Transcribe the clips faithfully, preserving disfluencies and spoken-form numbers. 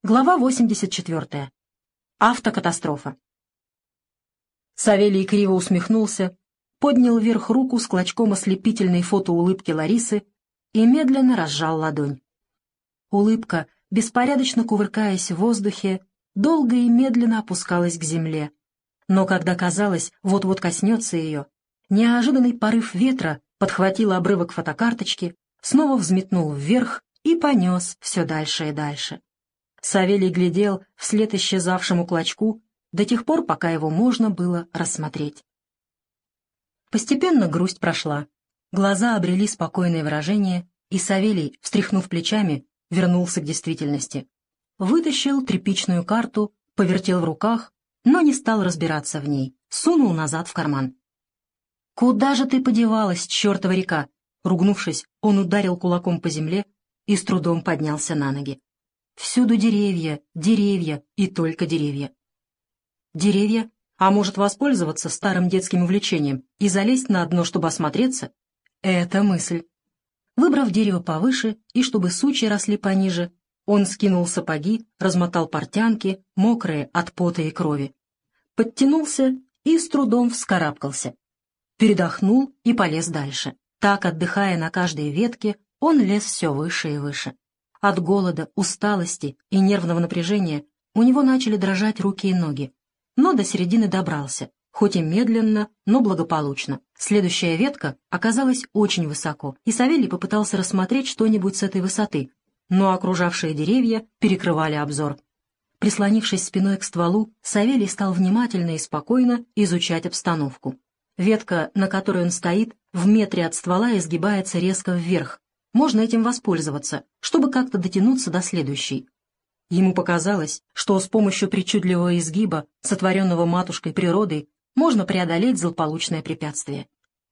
Глава восемьдесят четвертая. Автокатастрофа. Савелий криво усмехнулся, поднял вверх руку с клочком ослепительной фотоулыбки Ларисы и медленно разжал ладонь. Улыбка, беспорядочно кувыркаясь в воздухе, долго и медленно опускалась к земле. Но когда казалось, вот-вот коснется ее, неожиданный порыв ветра подхватил обрывок фотокарточки, снова взметнул вверх и понес все дальше и дальше. Савелий глядел вслед исчезавшему клочку до тех пор, пока его можно было рассмотреть. Постепенно грусть прошла, глаза обрели спокойное выражение, и Савелий, встряхнув плечами, вернулся к действительности. Вытащил тряпичную карту, повертел в руках, но не стал разбираться в ней, сунул назад в карман. «Куда же ты подевалась, чертова река?» Ругнувшись, он ударил кулаком по земле и с трудом поднялся на ноги. Всюду деревья, деревья и только деревья. Деревья? А может воспользоваться старым детским увлечением и залезть на дно, чтобы осмотреться? Это мысль. Выбрав дерево повыше и чтобы сучья росли пониже, он скинул сапоги, размотал портянки, мокрые от пота и крови. Подтянулся и с трудом вскарабкался. Передохнул и полез дальше. Так, отдыхая на каждой ветке, он лез все выше и выше. От голода, усталости и нервного напряжения у него начали дрожать руки и ноги. Но до середины добрался, хоть и медленно, но благополучно. Следующая ветка оказалась очень высоко, и Савелий попытался рассмотреть что-нибудь с этой высоты, но окружавшие деревья перекрывали обзор. Прислонившись спиной к стволу, Савелий стал внимательно и спокойно изучать обстановку. Ветка, на которой он стоит, в метре от ствола изгибается резко вверх. Можно этим воспользоваться, чтобы как-то дотянуться до следующей. Ему показалось, что с помощью причудливого изгиба, сотворенного матушкой природой, можно преодолеть злополучное препятствие.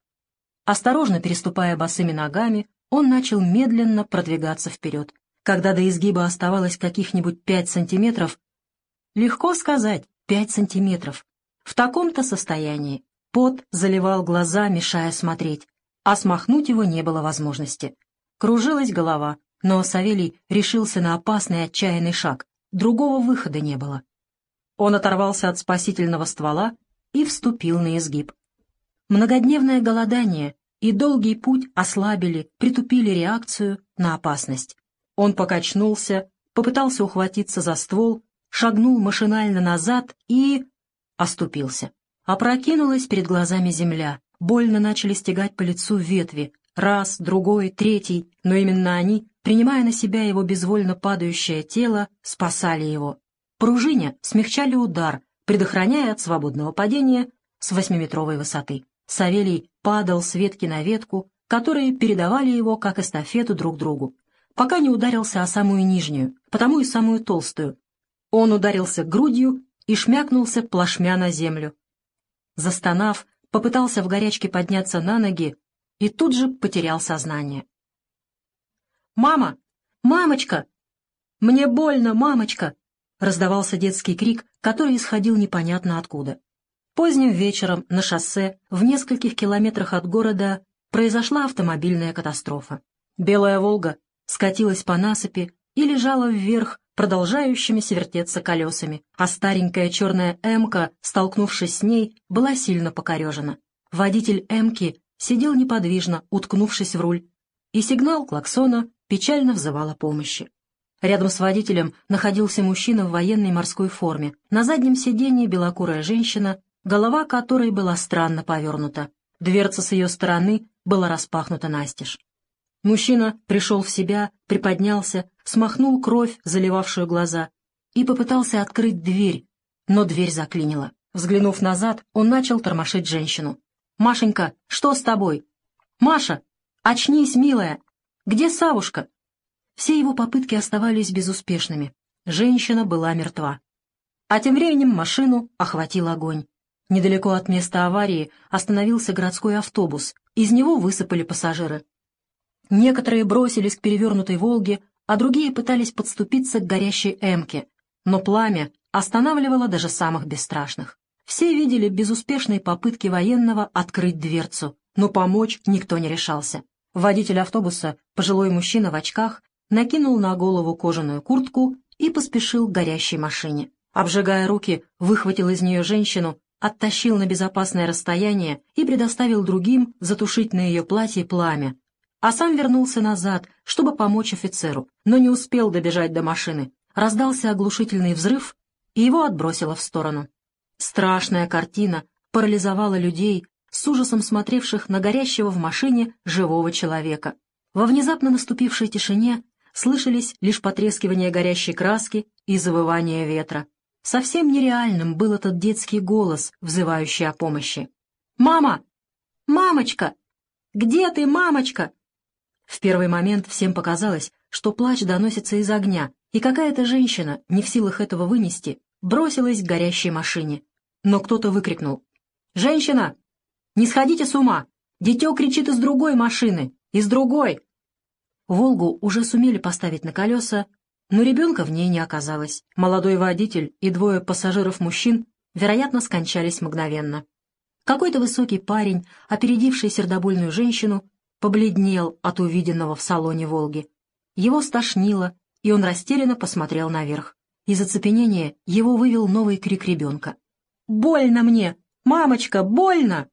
Осторожно переступая босыми ногами, он начал медленно продвигаться вперед. Когда до изгиба оставалось каких-нибудь пять сантиметров, легко сказать, пять сантиметров, в таком-то состоянии пот заливал глаза, мешая смотреть, а смахнуть его не было возможности. Кружилась голова, но Савелий решился на опасный отчаянный шаг. Другого выхода не было. Он оторвался от спасительного ствола и вступил на изгиб. Многодневное голодание и долгий путь ослабили, притупили реакцию на опасность. Он покачнулся, попытался ухватиться за ствол, шагнул машинально назад и... оступился. Опрокинулась перед глазами земля, больно начали стегать по лицу ветви. Раз, другой, третий, но именно они, принимая на себя его безвольно падающее тело, спасали его. Пружиня смягчали удар, предохраняя от свободного падения с восьмиметровой высоты. Савелий падал с ветки на ветку, которые передавали его как эстафету друг другу, пока не ударился о самую нижнюю, потому и самую толстую. Он ударился грудью и шмякнулся плашмя на землю. Застонав, попытался в горячке подняться на ноги, и тут же потерял сознание. «Мама! Мамочка! Мне больно, мамочка!» — раздавался детский крик, который исходил непонятно откуда. Поздним вечером на шоссе в нескольких километрах от города произошла автомобильная катастрофа. Белая «Волга» скатилась по насыпи и лежала вверх продолжающимися вертеться колесами, а старенькая черная «Эмка», столкнувшись с ней, была сильно покорежена. Водитель «Эмки» сидел неподвижно, уткнувшись в руль, и сигнал клаксона печально взывал о помощи. Рядом с водителем находился мужчина в военной морской форме. На заднем сиденье белокурая женщина, голова которой была странно повернута. Дверца с ее стороны была распахнута настежь. Мужчина пришел в себя, приподнялся, смахнул кровь, заливавшую глаза, и попытался открыть дверь, но дверь заклинила. Взглянув назад, он начал тормошить женщину. «Машенька, что с тобой? Маша, очнись, милая! Где Савушка?» Все его попытки оставались безуспешными. Женщина была мертва. А тем временем машину охватил огонь. Недалеко от места аварии остановился городской автобус. Из него высыпали пассажиры. Некоторые бросились к перевернутой «Волге», а другие пытались подступиться к горящей «Эмке». Но пламя останавливало даже самых бесстрашных. Все видели безуспешные попытки военного открыть дверцу, но помочь никто не решался. Водитель автобуса, пожилой мужчина в очках, накинул на голову кожаную куртку и поспешил к горящей машине. Обжигая руки, выхватил из нее женщину, оттащил на безопасное расстояние и предоставил другим затушить на ее платье пламя, а сам вернулся назад, чтобы помочь офицеру, но не успел добежать до машины. Раздался оглушительный взрыв, и его отбросило в сторону. Страшная картина парализовала людей, с ужасом смотревших на горящего в машине живого человека. Во внезапно наступившей тишине слышались лишь потрескивание горящей краски и завывание ветра. Совсем нереальным был этот детский голос, взывающий о помощи. «Мама! Мамочка! Где ты, мамочка?» В первый момент всем показалось, что плач доносится из огня, и какая-то женщина, не в силах этого вынести, бросилась к горящей машине. Но кто-то выкрикнул: «Женщина! Не сходите с ума! Дитё кричит из другой машины! Из другой!» «Волгу» уже сумели поставить на колеса, но ребенка в ней не оказалось. Молодой водитель и двое пассажиров-мужчин, вероятно, скончались мгновенно. Какой-то высокий парень, опередивший сердобольную женщину, побледнел от увиденного в салоне «Волги». Его стошнило, и он растерянно посмотрел наверх. Из оцепенения его вывел новый крик ребенка. «Больно мне! Мамочка, больно!»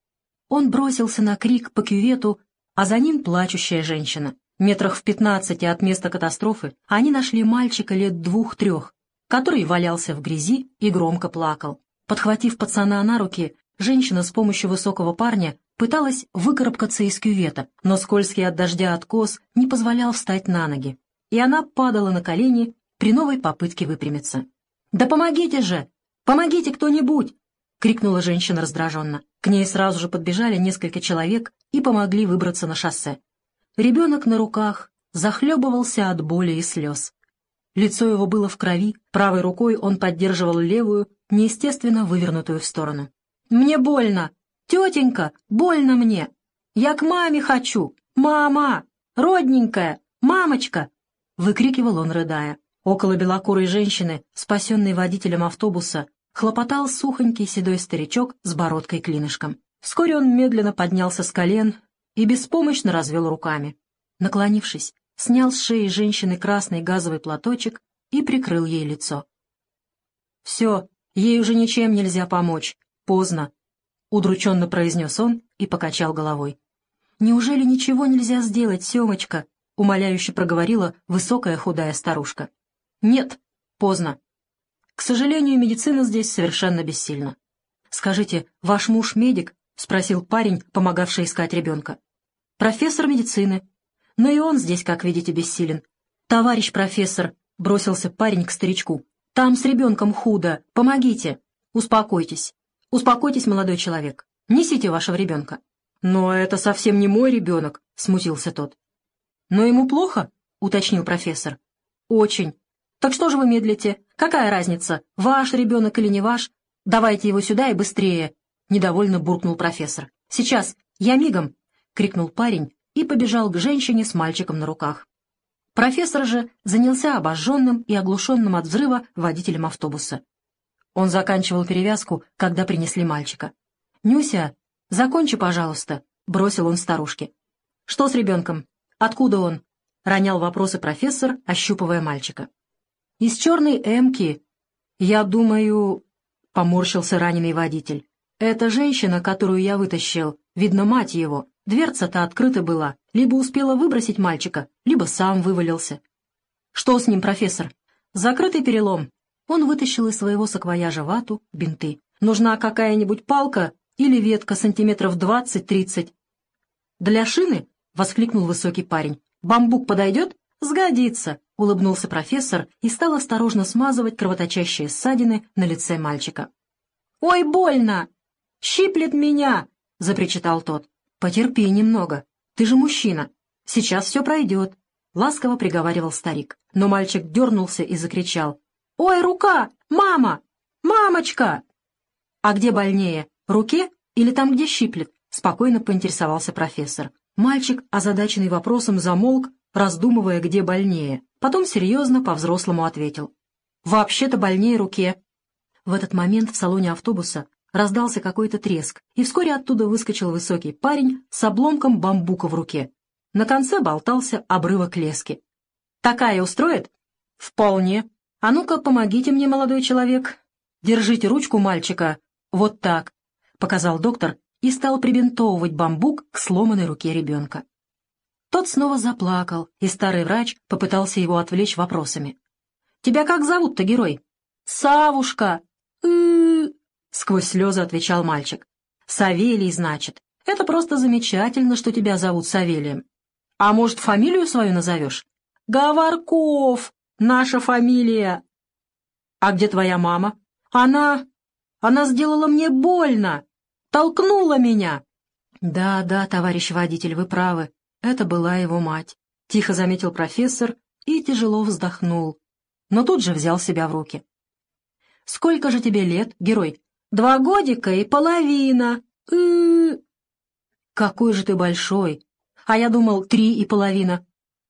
Он бросился на крик по кювету, а за ним плачущая женщина. Метрах в пятнадцати от места катастрофы они нашли мальчика лет двух-трех, который валялся в грязи и громко плакал. Подхватив пацана на руки, женщина с помощью высокого парня пыталась выкарабкаться из кювета, но скользкий от дождя откос не позволял встать на ноги, и она падала на колени при новой попытке выпрямиться. «Да помогите же! Помогите кто-нибудь!» — крикнула женщина раздраженно. К ней сразу же подбежали несколько человек и помогли выбраться на шоссе. Ребенок на руках захлебывался от боли и слез. Лицо его было в крови, правой рукой он поддерживал левую, неестественно вывернутую в сторону. «Мне больно! Тетенька, больно мне! Я к маме хочу! Мама! Родненькая! Мамочка!» — выкрикивал он, рыдая. Около белокурой женщины, спасенной водителем автобуса, хлопотал сухонький седой старичок с бородкой-клинышком. Вскоре он медленно поднялся с колен и беспомощно развел руками. Наклонившись, снял с шеи женщины красный газовый платочек и прикрыл ей лицо. «Все, ей уже ничем нельзя помочь. Поздно», — удрученно произнес он и покачал головой. «Неужели ничего нельзя сделать, Семочка?» — умоляюще проговорила высокая худая старушка. «Нет, поздно. К сожалению, медицина здесь совершенно бессильна». «Скажите, ваш муж медик?» — спросил парень, помогавший искать ребенка. «Профессор медицины. Но и он здесь, как видите, бессилен». «Товарищ профессор», — бросился парень к старичку, — «там с ребенком худо. Помогите». «Успокойтесь. Успокойтесь, молодой человек. Несите вашего ребенка». «Но это совсем не мой ребенок», — смутился тот. «Но ему плохо?» — уточнил профессор. «Очень. Так что же вы медлите? Какая разница, ваш ребенок или не ваш? Давайте его сюда и быстрее!» — недовольно буркнул профессор. «Сейчас, я мигом!» — крикнул парень и побежал к женщине с мальчиком на руках. Профессор же занялся обожженным и оглушенным от взрыва водителем автобуса. Он заканчивал перевязку, когда принесли мальчика. «Нюся, закончи, пожалуйста», — бросил он старушке. «Что с ребенком? Откуда он?» — ронял вопросы профессор, ощупывая мальчика. «Из черной эмки. Я думаю...» — поморщился раненый водитель. «Это женщина, которую я вытащил, видно, мать его. Дверца-то открыта была. Либо успела выбросить мальчика, либо сам вывалился». «Что с ним, профессор?» «Закрытый перелом». Он вытащил из своего саквояжа вату, бинты. «Нужна какая-нибудь палка или ветка сантиметров двадцать-тридцать». «Для шины?» — воскликнул высокий парень. «Бамбук подойдет?» «Сгодится», — улыбнулся профессор и стал осторожно смазывать кровоточащие ссадины на лице мальчика. «Ой, больно! Щиплет меня!» — запричитал тот. «Потерпи немного. Ты же мужчина. Сейчас все пройдет», — ласково приговаривал старик. Но мальчик дернулся и закричал. «Ой, рука! Мама! Мамочка!» «А где больнее, руке или там, где щиплет?» — спокойно поинтересовался профессор. Мальчик, озадаченный вопросом, замолк, раздумывая, где больнее. Потом серьезно по-взрослому ответил. «Вообще-то больнее руке». В этот момент в салоне автобуса раздался какой-то треск, и вскоре оттуда выскочил высокий парень с обломком бамбука в руке. На конце болтался обрывок лески. «Такая устроит?» «Вполне. А ну-ка, помогите мне, молодой человек. Держите ручку мальчика. Вот так», — показал доктор и стал прибинтовывать бамбук к сломанной руке ребенка. Тот снова заплакал, и старый врач попытался его отвлечь вопросами. «Тебя как зовут-то, герой?» «Савушка!» «Ы-ы-ы!» — сквозь слезы отвечал мальчик. «Савелий, значит. Это просто замечательно, что тебя зовут Савелием. А может, фамилию свою назовешь?» «Говорков! Наша фамилия!» «А где твоя мама?» «Она... она сделала мне больно! Толкнула меня!» «Да, да, товарищ водитель, вы правы. Это была его мать», — тихо заметил профессор и тяжело вздохнул, но тут же взял себя в руки. «Сколько же тебе лет, герой?» «Два годика и половина. Ы-ы-ы!» «Какой же ты большой! А я думал, три и половина.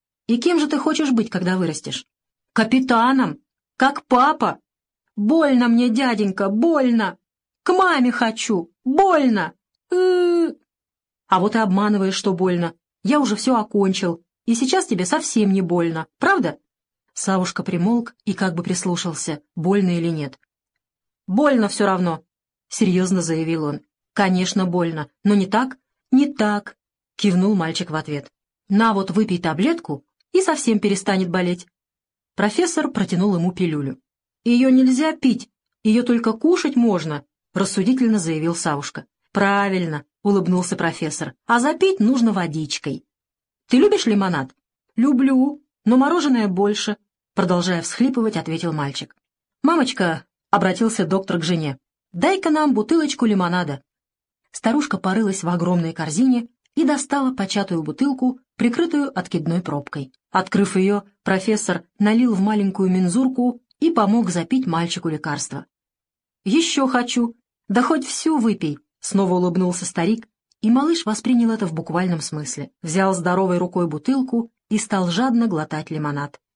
И кем же ты хочешь быть, когда вырастешь?» «Капитаном! Как папа! Больно мне, дяденька, больно! К маме хочу! Больно! Ы-ы-ы!» «А вот и обманываешь, что больно. Я уже все окончил, и сейчас тебе совсем не больно, правда?» Савушка примолк и как бы прислушался, больно или нет. «Больно все равно», — серьезно заявил он. «Конечно, больно, но не так?» «Не так», — кивнул мальчик в ответ. «На вот, выпей таблетку, и совсем перестанет болеть». Профессор протянул ему пилюлю. «Ее нельзя пить, ее только кушать можно», — рассудительно заявил Савушка. «Правильно», — улыбнулся профессор, — «а запить нужно водичкой». «Ты любишь лимонад?» «Люблю, но мороженое больше», — продолжая всхлипывать, ответил мальчик. «Мамочка», — обратился доктор к жене, — «дай-ка нам бутылочку лимонада». Старушка порылась в огромной корзине и достала початую бутылку, прикрытую откидной пробкой. Открыв ее, профессор налил в маленькую мензурку и помог запить мальчику лекарство. «Еще хочу! Да хоть всю выпей!» — снова улыбнулся старик, и малыш воспринял это в буквальном смысле, взял здоровой рукой бутылку и стал жадно глотать лимонад.